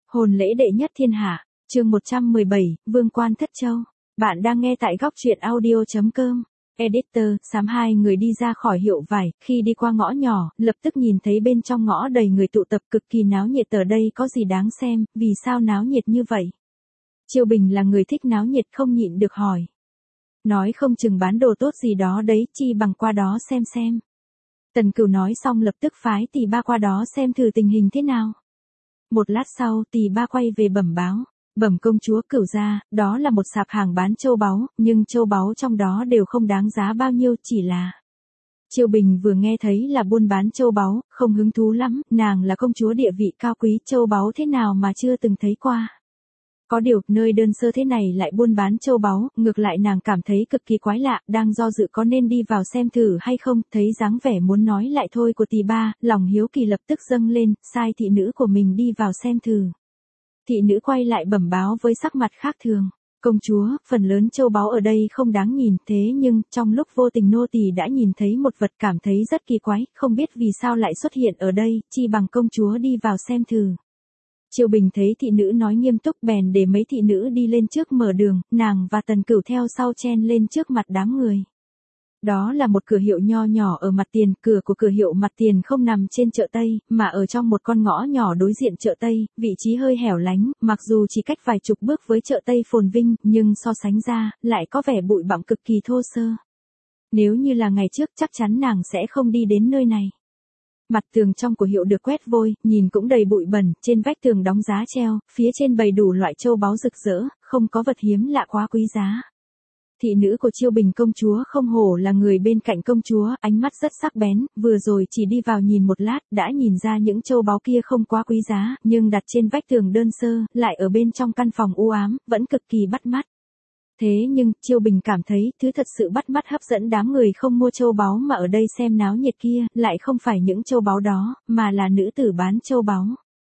Hồn lễ đệ nhất thiên hạ, chương 117, Vương quan Thất Châu. Bạn đang nghe tại góc truyện audio.com. Editor, sám hai người đi ra khỏi hiệu vải, khi đi qua ngõ nhỏ, lập tức nhìn thấy bên trong ngõ đầy người tụ tập cực kỳ náo nhiệt. Ở đây có gì đáng xem, vì sao náo nhiệt như vậy? Chiêu Bình là người thích náo nhiệt, không nhịn được hỏi. Nói không chừng bán đồ tốt gì đó đấy, chi bằng qua đó xem. Tần Cửu nói xong lập tức phái Tỳ Ba qua đó xem thử tình hình thế nào. Một lát sau, Tỳ Ba quay về bẩm báo. Bẩm công chúa Cửu gia, đó là một sạp hàng bán châu báu, nhưng châu báu trong đó đều không đáng giá bao nhiêu, chỉ là... Chiêu Bình vừa nghe thấy là buôn bán châu báu, không hứng thú lắm, nàng là công chúa địa vị cao quý, châu báu thế nào mà chưa từng thấy qua. Có điều, nơi đơn sơ thế này lại buôn bán châu báu, ngược lại nàng cảm thấy cực kỳ quái lạ, đang do dự có nên đi vào xem thử hay không, thấy dáng vẻ muốn nói lại thôi của Tỳ Ba, lòng hiếu kỳ lập tức dâng lên, sai thị nữ của mình đi vào xem thử. Thị nữ quay lại bẩm báo với sắc mặt khác thường. Công chúa, phần lớn châu báu ở đây không đáng nhìn, thế nhưng, trong lúc vô tình nô tỳ đã nhìn thấy một vật cảm thấy rất kỳ quái, không biết vì sao lại xuất hiện ở đây, chi bằng công chúa đi vào xem thử. Chiêu Bình thấy thị nữ nói nghiêm túc bèn để mấy thị nữ đi lên trước mở đường, nàng và Tần Cửu theo sau chen lên trước mặt đám người. Đó là một cửa hiệu nho nhỏ ở mặt tiền, cửa của cửa hiệu mặt tiền không nằm trên chợ Tây, mà ở trong một con ngõ nhỏ đối diện chợ Tây, vị trí hơi hẻo lánh, mặc dù chỉ cách vài chục bước với chợ Tây phồn vinh, nhưng so sánh ra, lại có vẻ bụi bặm cực kỳ thô sơ. Nếu như là ngày trước chắc chắn nàng sẽ không đi đến nơi này. Mặt tường trong của hiệu được quét vôi, nhìn cũng đầy bụi bẩn, trên vách tường đóng giá treo, phía trên bày đủ loại châu báu rực rỡ, không có vật hiếm lạ quá quý giá. Thị nữ của Chiêu Bình công chúa không hổ là người bên cạnh công chúa, ánh mắt rất sắc bén, vừa rồi chỉ đi vào nhìn một lát, đã nhìn ra những châu báu kia không quá quý giá, nhưng đặt trên vách tường đơn sơ, lại ở bên trong căn phòng u ám, vẫn cực kỳ bắt mắt. Thế nhưng, Chiêu Bình cảm thấy, thứ thật sự bắt mắt hấp dẫn đám người không mua châu báu mà ở đây xem náo nhiệt kia, lại không phải những châu báu đó, mà là nữ tử bán châu báu.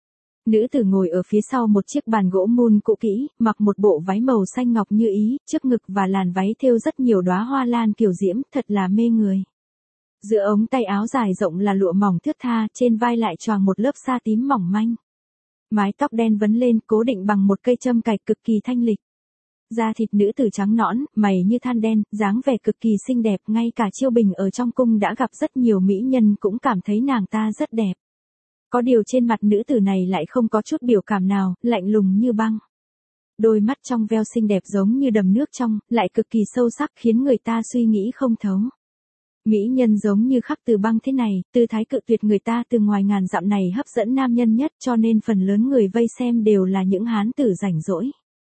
Nữ tử ngồi ở phía sau một chiếc bàn gỗ mun cũ kỹ, mặc một bộ váy màu xanh ngọc như ý, trước ngực và làn váy thêu rất nhiều đóa hoa lan kiều diễm, thật là mê người. Giữa ống tay áo dài rộng là lụa mỏng thướt tha, trên vai lại choàng một lớp sa tím mỏng manh. Mái tóc đen vấn lên, cố định bằng một cây châm cài cực kỳ thanh lịch. Da thịt nữ tử trắng nõn, mày như than đen, dáng vẻ cực kỳ xinh đẹp, ngay cả Chiêu Bình ở trong cung đã gặp rất nhiều mỹ nhân cũng cảm thấy nàng ta rất đẹp. Có điều trên mặt nữ tử này lại không có chút biểu cảm nào, lạnh lùng như băng. Đôi mắt trong veo xinh đẹp giống như đầm nước trong, lại cực kỳ sâu sắc khiến người ta suy nghĩ không thấu. Mỹ nhân giống như khắc từ băng thế này, tư thái cự tuyệt người ta từ ngoài ngàn dặm này hấp dẫn nam nhân nhất, cho nên phần lớn người vây xem đều là những hán tử rảnh rỗi.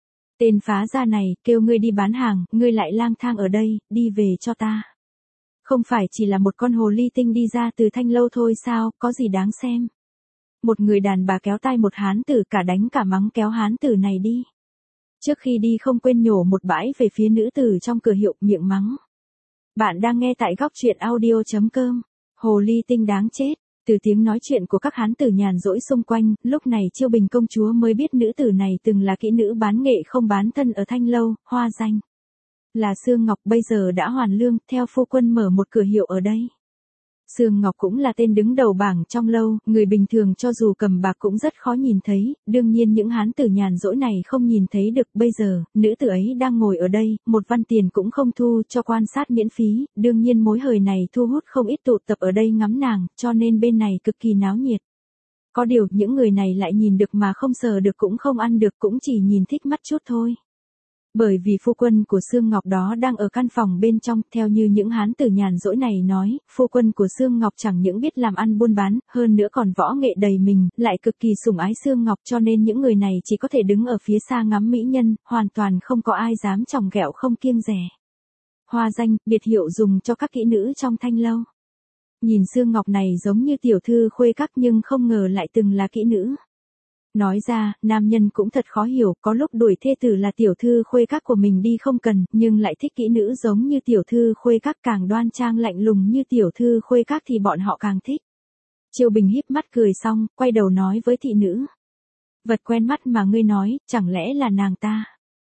Tên phá gia này, kêu ngươi đi bán hàng, ngươi lại lang thang ở đây, đi về cho ta. Không phải chỉ là một con hồ ly tinh đi ra từ thanh lâu thôi sao, có gì đáng xem. Một người đàn bà kéo tay một hán tử cả đánh cả mắng kéo hán tử này đi. Trước khi đi không quên nhổ một bãi về phía nữ tử trong cửa hiệu, miệng mắng. Bạn đang nghe tại góc truyện audio.com. Hồ ly tinh đáng chết. Từ tiếng nói chuyện của các hán tử nhàn rỗi xung quanh, lúc này Chiêu Bình công chúa mới biết nữ tử này từng là kỹ nữ bán nghệ không bán thân ở thanh lâu, hoa danh là Sương Ngọc, bây giờ đã hoàn lương, theo phu quân mở một cửa hiệu ở đây. Sương Ngọc cũng là tên đứng đầu bảng trong lâu, người bình thường cho dù cầm bạc cũng rất khó nhìn thấy, đương nhiên những hán tử nhàn rỗi này không nhìn thấy được. Bây giờ, nữ tử ấy đang ngồi ở đây, một văn tiền cũng không thu cho quan sát miễn phí, đương nhiên mối hời này thu hút không ít tụ tập ở đây ngắm nàng, cho nên bên này cực kỳ náo nhiệt. Có điều, những người này lại nhìn được mà không sờ được cũng không ăn được, cũng chỉ nhìn thích mắt chút thôi. Bởi vì phu quân của Sương Ngọc đó đang ở căn phòng bên trong, theo như những hán tử nhàn rỗi này nói, phu quân của Sương Ngọc chẳng những biết làm ăn buôn bán, hơn nữa còn võ nghệ đầy mình, lại cực kỳ sủng ái Sương Ngọc, cho nên những người này chỉ có thể đứng ở phía xa ngắm mỹ nhân, hoàn toàn không có ai dám chòng ghẹo không kiêng dè. Hoa danh, biệt hiệu dùng cho các kỹ nữ trong thanh lâu. Nhìn Sương Ngọc này giống như tiểu thư khuê các nhưng không ngờ lại từng là kỹ nữ. Nói ra, nam nhân cũng thật khó hiểu, có lúc đuổi thê tử là tiểu thư khuê các của mình đi không cần, nhưng lại thích kỹ nữ giống như tiểu thư khuê các, càng đoan trang lạnh lùng như tiểu thư khuê các thì bọn họ càng thích. Chiêu Bình híp mắt cười xong, quay đầu nói với thị nữ. Vật quen mắt mà ngươi nói, chẳng lẽ là nàng ta?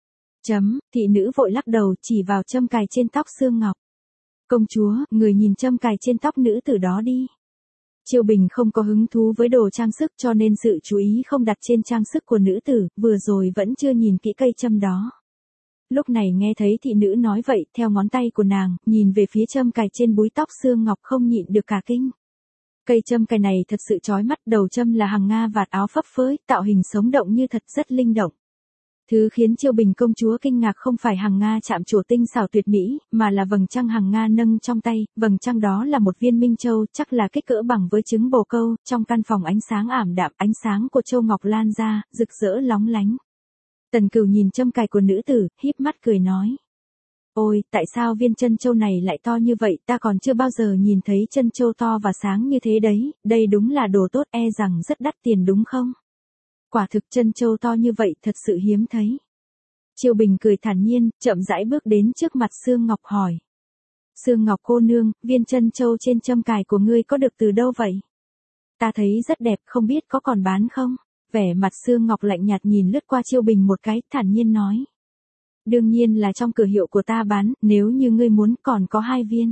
Thị nữ vội lắc đầu chỉ vào châm cài trên tóc Sương Ngọc. Công chúa, người nhìn châm cài trên tóc nữ tử đó đi. Chiêu Bình không có hứng thú với đồ trang sức cho nên sự chú ý không đặt trên trang sức của nữ tử, vừa rồi vẫn chưa nhìn kỹ cây châm đó. Lúc này nghe thấy thị nữ nói vậy, theo ngón tay của nàng, nhìn về phía châm cài trên búi tóc Sương Ngọc không nhịn được cả kinh. Cây châm cài này thật sự chói mắt, đầu châm là hàng nga vạt áo phấp phới, tạo hình sống động như thật, rất linh động. Thứ khiến Chiêu Bình công chúa kinh ngạc không phải hàng nga chạm trổ tinh xảo tuyệt mỹ, mà là vầng trăng hàng nga nâng trong tay, vầng trăng đó là một viên minh châu, chắc là kích cỡ bằng với trứng bồ câu, trong căn phòng ánh sáng ảm đạm, ánh sáng của châu ngọc lan ra, rực rỡ lóng lánh. Tần Cửu nhìn châm cài của nữ tử, híp mắt cười nói. Ôi, tại sao viên chân châu này lại to như vậy, ta còn chưa bao giờ nhìn thấy chân châu to và sáng như thế đấy, đây đúng là đồ tốt, e rằng rất đắt tiền đúng không? Quả thực chân châu to như vậy thật sự hiếm thấy. Chiêu Bình cười thản nhiên, chậm rãi bước đến trước mặt Sương Ngọc hỏi. Sương Ngọc cô nương, viên chân châu trên châm cài của ngươi có được từ đâu vậy? Ta thấy rất đẹp, không biết có còn bán không? Vẻ mặt Sương Ngọc lạnh nhạt nhìn lướt qua Chiêu Bình một cái, thản nhiên nói. Đương nhiên là trong cửa hiệu của ta bán, nếu như ngươi muốn còn có 2 viên.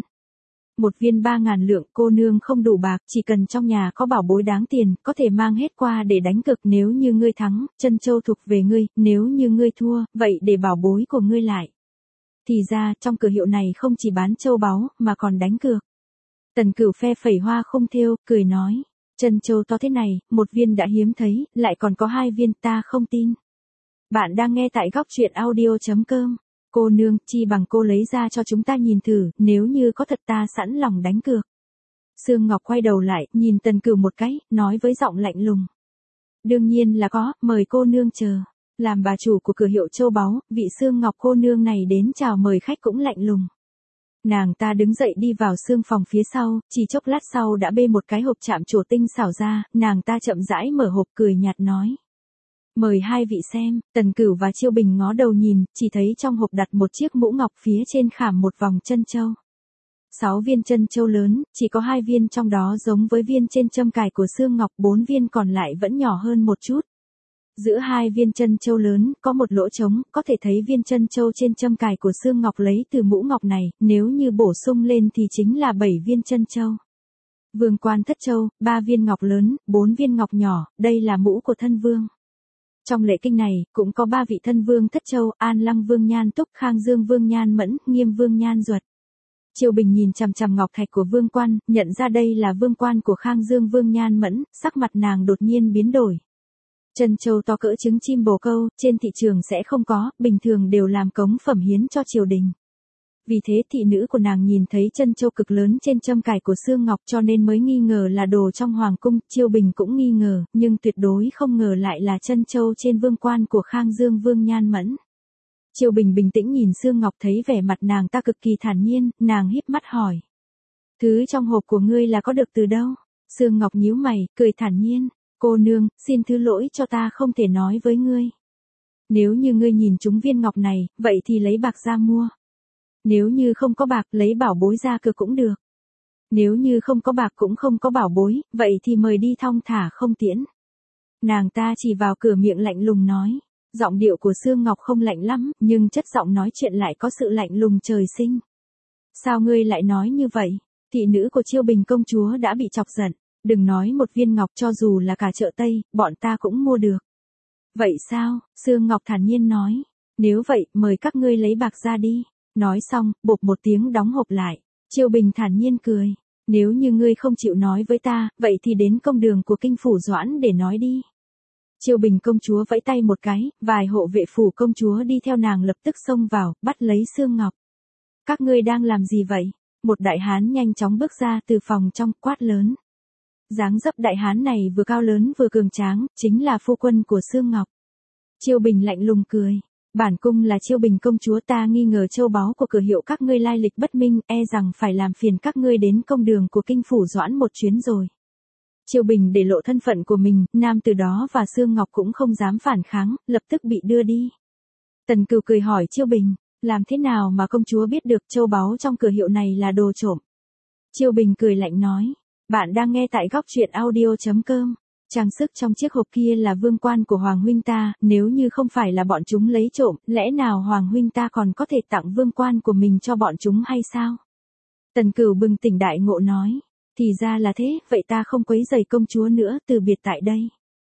1 viên 3.000 lượng, cô nương không đủ bạc, chỉ cần trong nhà có bảo bối đáng tiền, có thể mang hết qua để đánh cược, nếu như ngươi thắng, chân châu thuộc về ngươi, nếu như ngươi thua, vậy để bảo bối của ngươi lại. Thì ra, trong cửa hiệu này không chỉ bán châu báu, mà còn đánh cược. Tần Cửu phe phẩy hoa khung thêu, cười nói, chân châu to thế này, 1 viên đã hiếm thấy, lại còn có 2 viên, ta không tin. Bạn đang nghe tại góc truyện audio.com. Cô nương, chi bằng cô lấy ra cho chúng ta nhìn thử, nếu như có thật ta sẵn lòng đánh cược. Sương Ngọc quay đầu lại, nhìn Tần Cửu một cái, nói với giọng lạnh lùng. Đương nhiên là có, mời cô nương chờ. Làm bà chủ của cửa hiệu châu báu, vị Sương Ngọc cô nương này đến chào mời khách cũng lạnh lùng. Nàng ta đứng dậy đi vào sương phòng phía sau, chỉ chốc lát sau đã bê một cái hộp chạm trổ tinh xảo ra, nàng ta chậm rãi mở hộp cười nhạt nói. Mời 2 vị xem, Tần Cửu và Chiêu Bình ngó đầu nhìn, chỉ thấy trong hộp đặt một chiếc mũ ngọc, phía trên khảm một vòng chân châu. 6 viên chân châu lớn, chỉ có 2 viên trong đó giống với viên trên châm cài của Sương Ngọc, 4 viên còn lại vẫn nhỏ hơn một chút. Giữa 2 viên chân châu lớn, có một lỗ trống, có thể thấy viên chân châu trên châm cài của Sương Ngọc lấy từ mũ ngọc này, nếu như bổ sung lên thì chính là 7 viên chân châu. Vương quan thất châu, 3 viên ngọc lớn, 4 viên ngọc nhỏ, đây là mũ của thân vương. Trong lễ kinh này, cũng có 3 vị thân vương thất châu, An Lăng Vương Nhan Túc, Khang Dương Vương Nhan Mẫn, Nghiêm Vương Nhan Duật. Chiêu Bình nhìn chằm chằm ngọc thạch của vương quan, nhận ra đây là vương quan của Khang Dương Vương Nhan Mẫn, sắc mặt nàng đột nhiên biến đổi. Chân châu to cỡ trứng chim bồ câu, trên thị trường sẽ không có, bình thường đều làm cống phẩm hiến cho triều đình. Vì thế thị nữ của nàng nhìn thấy chân châu cực lớn trên châm cài của Sương Ngọc cho nên mới nghi ngờ là đồ trong hoàng cung, Chiêu Bình cũng nghi ngờ, nhưng tuyệt đối không ngờ lại là chân châu trên vương quan của Khang Dương Vương Nhan Mẫn. Chiêu Bình bình tĩnh nhìn Sương Ngọc, thấy vẻ mặt nàng ta cực kỳ thản nhiên, nàng híp mắt hỏi. Thứ trong hộp của ngươi là có được từ đâu? Sương Ngọc nhíu mày, cười thản nhiên. Cô nương, xin thứ lỗi cho ta không thể nói với ngươi. Nếu như ngươi nhìn trúng viên ngọc này, vậy thì lấy bạc ra mua. Nếu như không có bạc, lấy bảo bối ra cược cũng được. Nếu như không có bạc cũng không có bảo bối, vậy thì mời đi thong thả không tiễn. Nàng ta chỉ vào cửa miệng lạnh lùng nói. Giọng điệu của Sương Ngọc không lạnh lắm, nhưng chất giọng nói chuyện lại có sự lạnh lùng trời sinh. Sao ngươi lại nói như vậy? Thị nữ của Chiêu Bình công chúa đã bị chọc giận. Đừng nói một viên ngọc, cho dù là cả chợ Tây, bọn ta cũng mua được. Vậy sao? Sương Ngọc thản nhiên nói. Nếu vậy, mời các ngươi lấy bạc ra đi. Nói xong, bộp một tiếng đóng hộp lại. Chiêu Bình thản nhiên cười. Nếu như ngươi không chịu nói với ta, vậy thì đến công đường của kinh phủ Doãn để nói đi. Chiêu Bình công chúa vẫy tay một cái, vài hộ vệ phủ công chúa đi theo nàng lập tức xông vào, bắt lấy Sương Ngọc. Các ngươi đang làm gì vậy? Một đại hán nhanh chóng bước ra từ phòng trong, quát lớn. Dáng dấp đại hán này vừa cao lớn vừa cường tráng, chính là phu quân của Sương Ngọc. Chiêu Bình lạnh lùng cười. Bản cung là Chiêu Bình công chúa, ta nghi ngờ châu báu của cửa hiệu các ngươi lai lịch bất minh, e rằng phải làm phiền các ngươi đến công đường của kinh phủ Doãn một chuyến rồi. Chiêu Bình để lộ thân phận của mình, nam từ đó và Sương Ngọc cũng không dám phản kháng, lập tức bị đưa đi. Tần Cửu cười hỏi Chiêu Bình, làm thế nào mà công chúa biết được châu báu trong cửa hiệu này là đồ trộm? Chiêu Bình cười lạnh nói. Bạn đang nghe tại góc truyện audio.com. Trang sức trong chiếc hộp kia là vương quan của Hoàng huynh ta, nếu như không phải là bọn chúng lấy trộm, lẽ nào Hoàng huynh ta còn có thể tặng vương quan của mình cho bọn chúng hay sao? Tần Cửu bừng tỉnh đại ngộ nói. Thì ra là thế, vậy ta không quấy rầy công chúa nữa, từ biệt tại đây.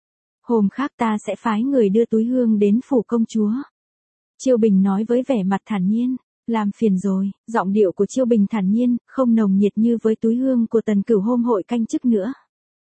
Hôm khác ta sẽ phái người đưa túi hương đến phủ công chúa. Chiêu Bình nói với vẻ mặt thản nhiên. Làm phiền rồi, giọng điệu của Chiêu Bình thản nhiên, không nồng nhiệt như với túi hương của Tần Cửu hôm hội canh chức nữa.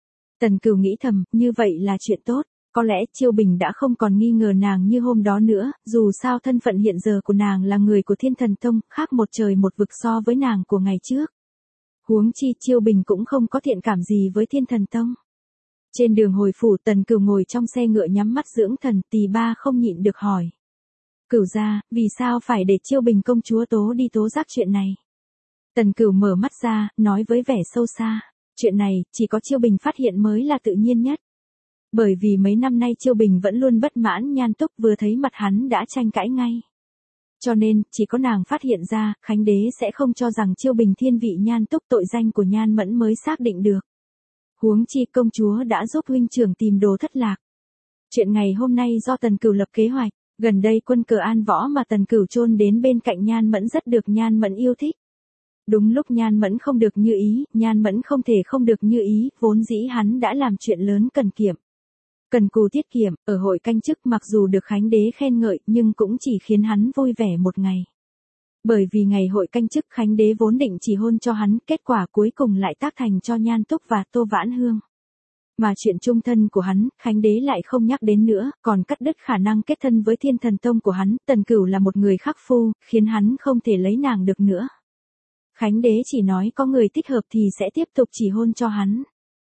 Tần Cửu nghĩ thầm, như vậy là chuyện tốt. Có lẽ Chiêu Bình đã không còn nghi ngờ nàng như hôm đó nữa, dù sao thân phận hiện giờ của nàng là người của Thiên Thần Tông, khác một trời một vực so với nàng của ngày trước. Huống chi Chiêu Bình cũng không có thiện cảm gì với Thiên Thần Tông. Trên đường hồi phủ, Tần Cửu ngồi trong xe ngựa nhắm mắt dưỡng thần, Tỳ Ba không nhịn được hỏi. Cửu gia, vì sao phải để Chiêu Bình công chúa tố đi tố giác chuyện này? Tần Cửu mở mắt ra, nói với vẻ sâu xa. Chuyện này, chỉ có Chiêu Bình phát hiện mới là tự nhiên nhất. Bởi vì mấy năm nay Chiêu Bình vẫn luôn bất mãn Nhan Túc, vừa thấy mặt hắn đã tranh cãi ngay. Cho nên, chỉ có nàng phát hiện ra, Khánh Đế sẽ không cho rằng Chiêu Bình thiên vị Nhan Túc, tội danh của Nhan Mẫn mới xác định được. Huống chi công chúa đã giúp huynh trưởng tìm đồ thất lạc. Chuyện ngày hôm nay do Tần Cửu lập kế hoạch, gần đây quân cờ An Võ mà Tần Cửu chôn đến bên cạnh Nhan Mẫn rất được Nhan Mẫn yêu thích. Đúng lúc Nhan Mẫn không được như ý, Nhan Mẫn không thể không được như ý, vốn dĩ hắn đã làm chuyện lớn cần kiệm. Cần cù tiết kiệm, ở hội canh chức mặc dù được Khánh Đế khen ngợi nhưng cũng chỉ khiến hắn vui vẻ một ngày. Bởi vì ngày hội canh chức Khánh Đế vốn định chỉ hôn cho hắn, kết quả cuối cùng lại tác thành cho Nhan Túc và Tô Vãn Hương. Mà chuyện chung thân của hắn, Khánh Đế lại không nhắc đến nữa, còn cắt đứt khả năng kết thân với Thiên Thần Tông của hắn. Tần Cửu là một người khắc phu, khiến hắn không thể lấy nàng được nữa. Khánh Đế chỉ nói có người thích hợp thì sẽ tiếp tục chỉ hôn cho hắn.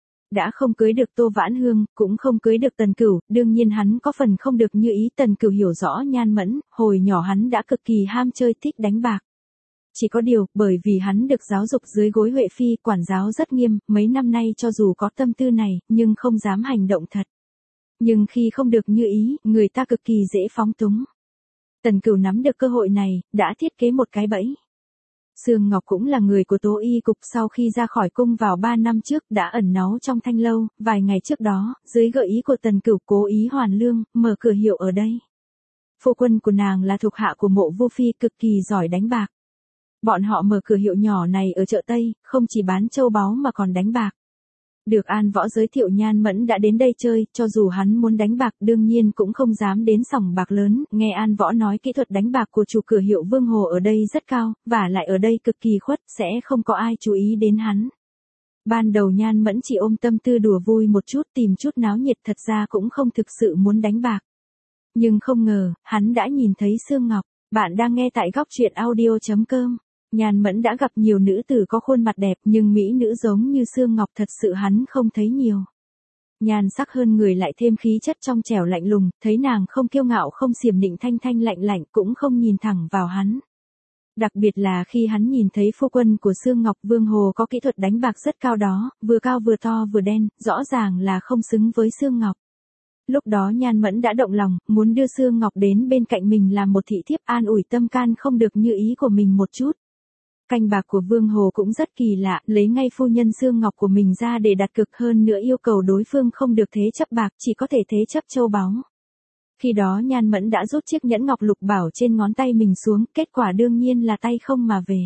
Đã không cưới được Tô Vãn Hương, cũng không cưới được Tần Cửu, đương nhiên hắn có phần không được như ý. Tần Cửu hiểu rõ Nhan Mẫn, hồi nhỏ hắn đã cực kỳ ham chơi, thích đánh bạc. Chỉ có điều, bởi vì hắn được giáo dục dưới gối Huệ Phi, quản giáo rất nghiêm, mấy năm nay cho dù có tâm tư này, nhưng không dám hành động thật. Nhưng khi không được như ý, người ta cực kỳ dễ phóng túng. Tần Cửu nắm được cơ hội này, đã thiết kế một cái bẫy. Sương Ngọc cũng là người của Tố Y Cục, sau khi ra khỏi cung vào 3 năm trước đã ẩn náu trong thanh lâu, vài ngày trước đó, dưới gợi ý của Tần Cửu cố ý hoàn lương, mở cửa hiệu ở đây. Phu quân của nàng là thuộc hạ của Mộ Vô Phi, cực kỳ giỏi đánh bạc. Bọn họ mở cửa hiệu nhỏ này ở chợ Tây, không chỉ bán châu báu mà còn đánh bạc. Được An Võ giới thiệu Nhan Mẫn đã đến đây chơi, cho dù hắn muốn đánh bạc đương nhiên cũng không dám đến sòng bạc lớn, nghe An Võ nói kỹ thuật đánh bạc của chủ cửa hiệu Vương Hồ ở đây rất cao, và lại ở đây cực kỳ khuất, sẽ không có ai chú ý đến hắn. Ban đầu Nhan Mẫn chỉ ôm tâm tư đùa vui một chút, tìm chút náo nhiệt, thật ra cũng không thực sự muốn đánh bạc. Nhưng không ngờ, hắn đã nhìn thấy Sương Ngọc. Bạn đang nghe tại góc truyện audio.com. Nhan Mẫn đã gặp nhiều nữ tử có khuôn mặt đẹp, nhưng mỹ nữ giống như Sương Ngọc thật sự hắn không thấy nhiều. Nhan sắc hơn người lại thêm khí chất trong trẻo lạnh lùng, thấy nàng không kiêu ngạo không xiểm nịnh, thanh thanh lạnh lạnh, cũng không nhìn thẳng vào hắn. Đặc biệt là khi hắn nhìn thấy phu quân của Sương Ngọc, Vương Hồ có kỹ thuật đánh bạc rất cao đó, vừa cao vừa to vừa đen, rõ ràng là không xứng với Sương Ngọc. Lúc đó Nhan Mẫn đã động lòng, muốn đưa Sương Ngọc đến bên cạnh mình làm một thị thiếp, an ủi tâm can không được như ý của mình một chút. Canh bạc của Vương Hồ cũng rất kỳ lạ, lấy ngay phu nhân Sương Ngọc của mình ra để đặt cược, hơn nữa yêu cầu đối phương không được thế chấp bạc, chỉ có thể thế chấp châu báu. Khi đó Nhan Mẫn đã rút chiếc nhẫn ngọc lục bảo trên ngón tay mình xuống, kết quả đương nhiên là tay không mà về.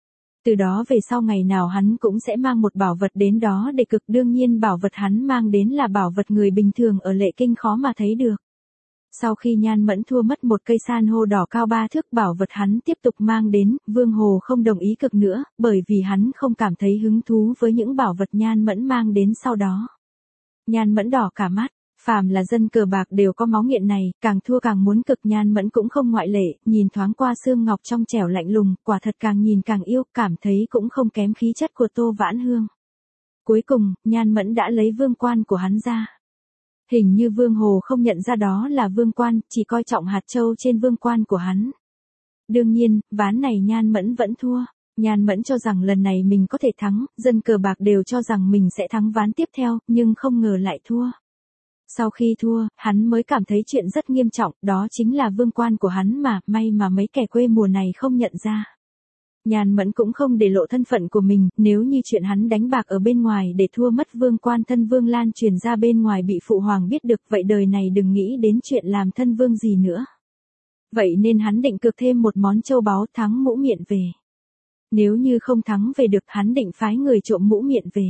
Từ đó về sau ngày nào hắn cũng sẽ mang một bảo vật đến đó để cực, đương nhiên bảo vật hắn mang đến là bảo vật người bình thường ở Lệ Kinh khó mà thấy được. Sau khi Nhan Mẫn thua mất một cây san hô đỏ cao 3 thước, bảo vật hắn tiếp tục mang đến, Vương Hồ không đồng ý cực nữa, bởi vì hắn không cảm thấy hứng thú với những bảo vật Nhan Mẫn mang đến sau đó. Nhan Mẫn đỏ cả mắt, phàm là dân cờ bạc đều có máu nghiện này, càng thua càng muốn cực, Nhan Mẫn cũng không ngoại lệ, nhìn thoáng qua Sương Ngọc trong trẻo lạnh lùng, quả thật càng nhìn càng yêu, cảm thấy cũng không kém khí chất của Tô Vãn Hương. Cuối cùng, Nhan Mẫn đã lấy vương quan của hắn ra. Hình như Vương Hồ không nhận ra đó là vương quan, chỉ coi trọng hạt châu trên vương quan của hắn. Đương nhiên, ván này Nhan Mẫn vẫn thua. Nhan Mẫn cho rằng lần này mình có thể thắng, dân cờ bạc đều cho rằng mình sẽ thắng ván tiếp theo, nhưng không ngờ lại thua. Sau khi thua, hắn mới cảm thấy chuyện rất nghiêm trọng, đó chính là vương quan của hắn mà, may mà mấy kẻ quê mùa này không nhận ra. Nhan Mẫn cũng không để lộ thân phận của mình, nếu như chuyện hắn đánh bạc ở bên ngoài để thua mất vương quan thân vương lan truyền ra bên ngoài bị phụ hoàng biết được, vậy đời này đừng nghĩ đến chuyện làm thân vương gì nữa. Vậy nên hắn định cược thêm một món châu báu, thắng mũ miệng về. Nếu như không thắng về được hắn định phái người trộm mũ miệng về.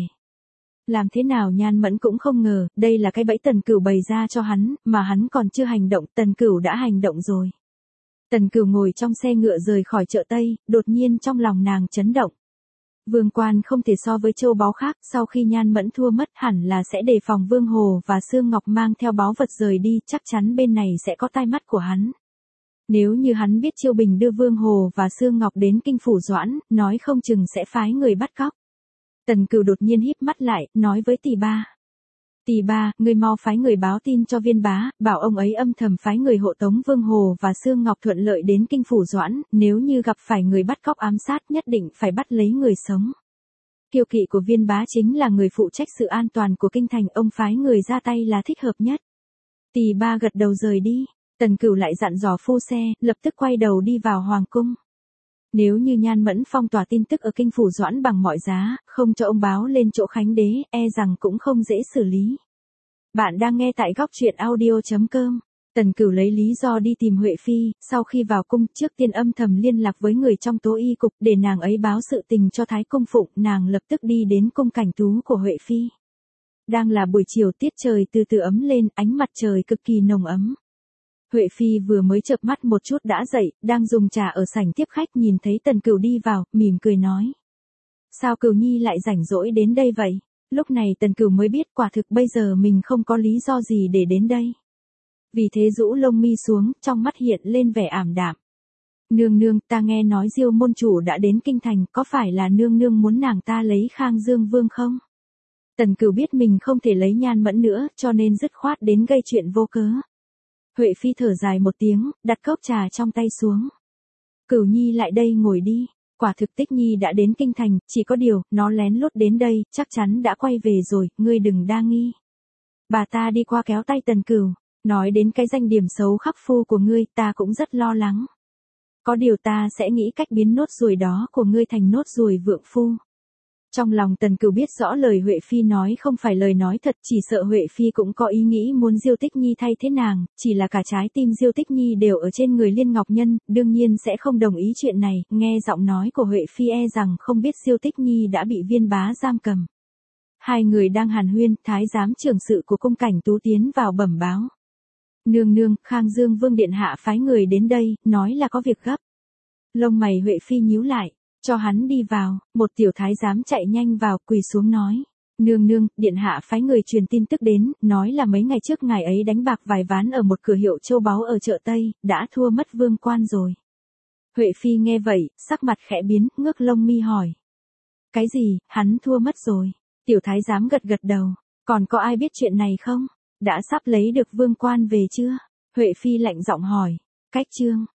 Làm thế nào Nhan Mẫn cũng không ngờ, đây là cái bẫy Tần Cửu bày ra cho hắn, mà hắn còn chưa hành động, Tần Cửu đã hành động rồi. Tần Cửu ngồi trong xe ngựa rời khỏi chợ Tây, đột nhiên trong lòng nàng chấn động. Vương Quan không thể so với châu báu khác, sau khi Nhan Mẫn thua mất hẳn là sẽ đề phòng Vương Hồ và Sương Ngọc mang theo báu vật rời đi, chắc chắn bên này sẽ có tai mắt của hắn. Nếu như hắn biết Chiêu Bình đưa Vương Hồ và Sương Ngọc đến kinh phủ Doãn, nói không chừng sẽ phái người bắt cóc. Tần Cửu đột nhiên híp mắt lại, nói với Tỷ Ba. Tỷ Ba, ngươi mau phái người báo tin cho Viên Bá, bảo ông ấy âm thầm phái người hộ tống Vương Hồ và Sương Ngọc thuận lợi đến kinh phủ Doãn, nếu như gặp phải người bắt cóc ám sát nhất định phải bắt lấy người sống. Kiêu kỵ của Viên Bá chính là người phụ trách sự an toàn của kinh thành, ông phái người ra tay là thích hợp nhất. Tỷ Ba gật đầu rời đi, Tần Cửu lại dặn dò phu xe, lập tức quay đầu đi vào hoàng cung. Nếu như Nhan Mẫn phong tỏa tin tức ở kinh phủ Doãn bằng mọi giá, không cho ông báo lên chỗ Khánh Đế, e rằng cũng không dễ xử lý. Bạn đang nghe tại góc truyện audio.com. Tần Cửu lấy lý do đi tìm Huệ Phi, sau khi vào cung trước tiên âm thầm liên lạc với người trong Tố Y cục để nàng ấy báo sự tình cho Thái Cung Phụng, nàng lập tức đi đến cung cảnh tú của Huệ Phi. Đang là buổi chiều, tiết trời từ từ ấm lên, ánh mặt trời cực kỳ nồng ấm. Huệ Phi vừa mới chợp mắt một chút đã dậy, đang dùng trà ở sảnh tiếp khách, nhìn thấy Tần Cửu đi vào, mỉm cười nói. Sao Cửu Nhi lại rảnh rỗi đến đây vậy? Lúc này Tần Cửu mới biết quả thực bây giờ mình không có lý do gì để đến đây. Vì thế rũ lông mi xuống, trong mắt hiện lên vẻ ảm đạm. Nương nương, ta nghe nói Diêu môn chủ đã đến kinh thành, có phải là nương nương muốn nàng ta lấy Khang Dương Vương không? Tần Cửu biết mình không thể lấy Nhan Mẫn nữa, cho nên dứt khoát đến gây chuyện vô cớ. Huệ Phi thở dài một tiếng, đặt cốc trà trong tay xuống. Cửu Nhi lại đây ngồi đi. Quả thực Tích Nhi đã đến kinh thành, chỉ có điều, nó lén lút đến đây, chắc chắn đã quay về rồi, ngươi đừng đa nghi. Bà ta đi qua kéo tay Tần Cửu, nói đến cái danh điểm xấu khắc phu của ngươi, ta cũng rất lo lắng. Có điều ta sẽ nghĩ cách biến nốt ruồi đó của ngươi thành nốt ruồi vượng phu. Trong lòng Tần Cửu biết rõ lời Huệ Phi nói không phải lời nói thật, chỉ sợ Huệ Phi cũng có ý nghĩ muốn Diêu Tích Nhi thay thế nàng, chỉ là cả trái tim Diêu Tích Nhi đều ở trên người Liên Ngọc Nhân, đương nhiên sẽ không đồng ý chuyện này, nghe giọng nói của Huệ Phi e rằng không biết Diêu Tích Nhi đã bị Viên Bá giam cầm. Hai người đang hàn huyên, thái giám trưởng sự của cung cảnh tú tiến vào bẩm báo. Nương nương, Khang Dương Vương điện hạ phái người đến đây, nói là có việc gấp. Lông mày Huệ Phi nhíu lại. Cho hắn đi vào, một tiểu thái giám chạy nhanh vào, quỳ xuống nói. Nương nương, điện hạ phái người truyền tin tức đến, nói là mấy ngày trước ngài ấy đánh bạc vài ván ở một cửa hiệu châu báu ở chợ Tây, đã thua mất Vương Quan rồi. Huệ Phi nghe vậy, sắc mặt khẽ biến, ngước lông mi hỏi. Cái gì, hắn thua mất rồi? Tiểu thái giám gật gật đầu, còn có ai biết chuyện này không? Đã sắp lấy được Vương Quan về chưa? Huệ Phi lạnh giọng hỏi. Cách chương.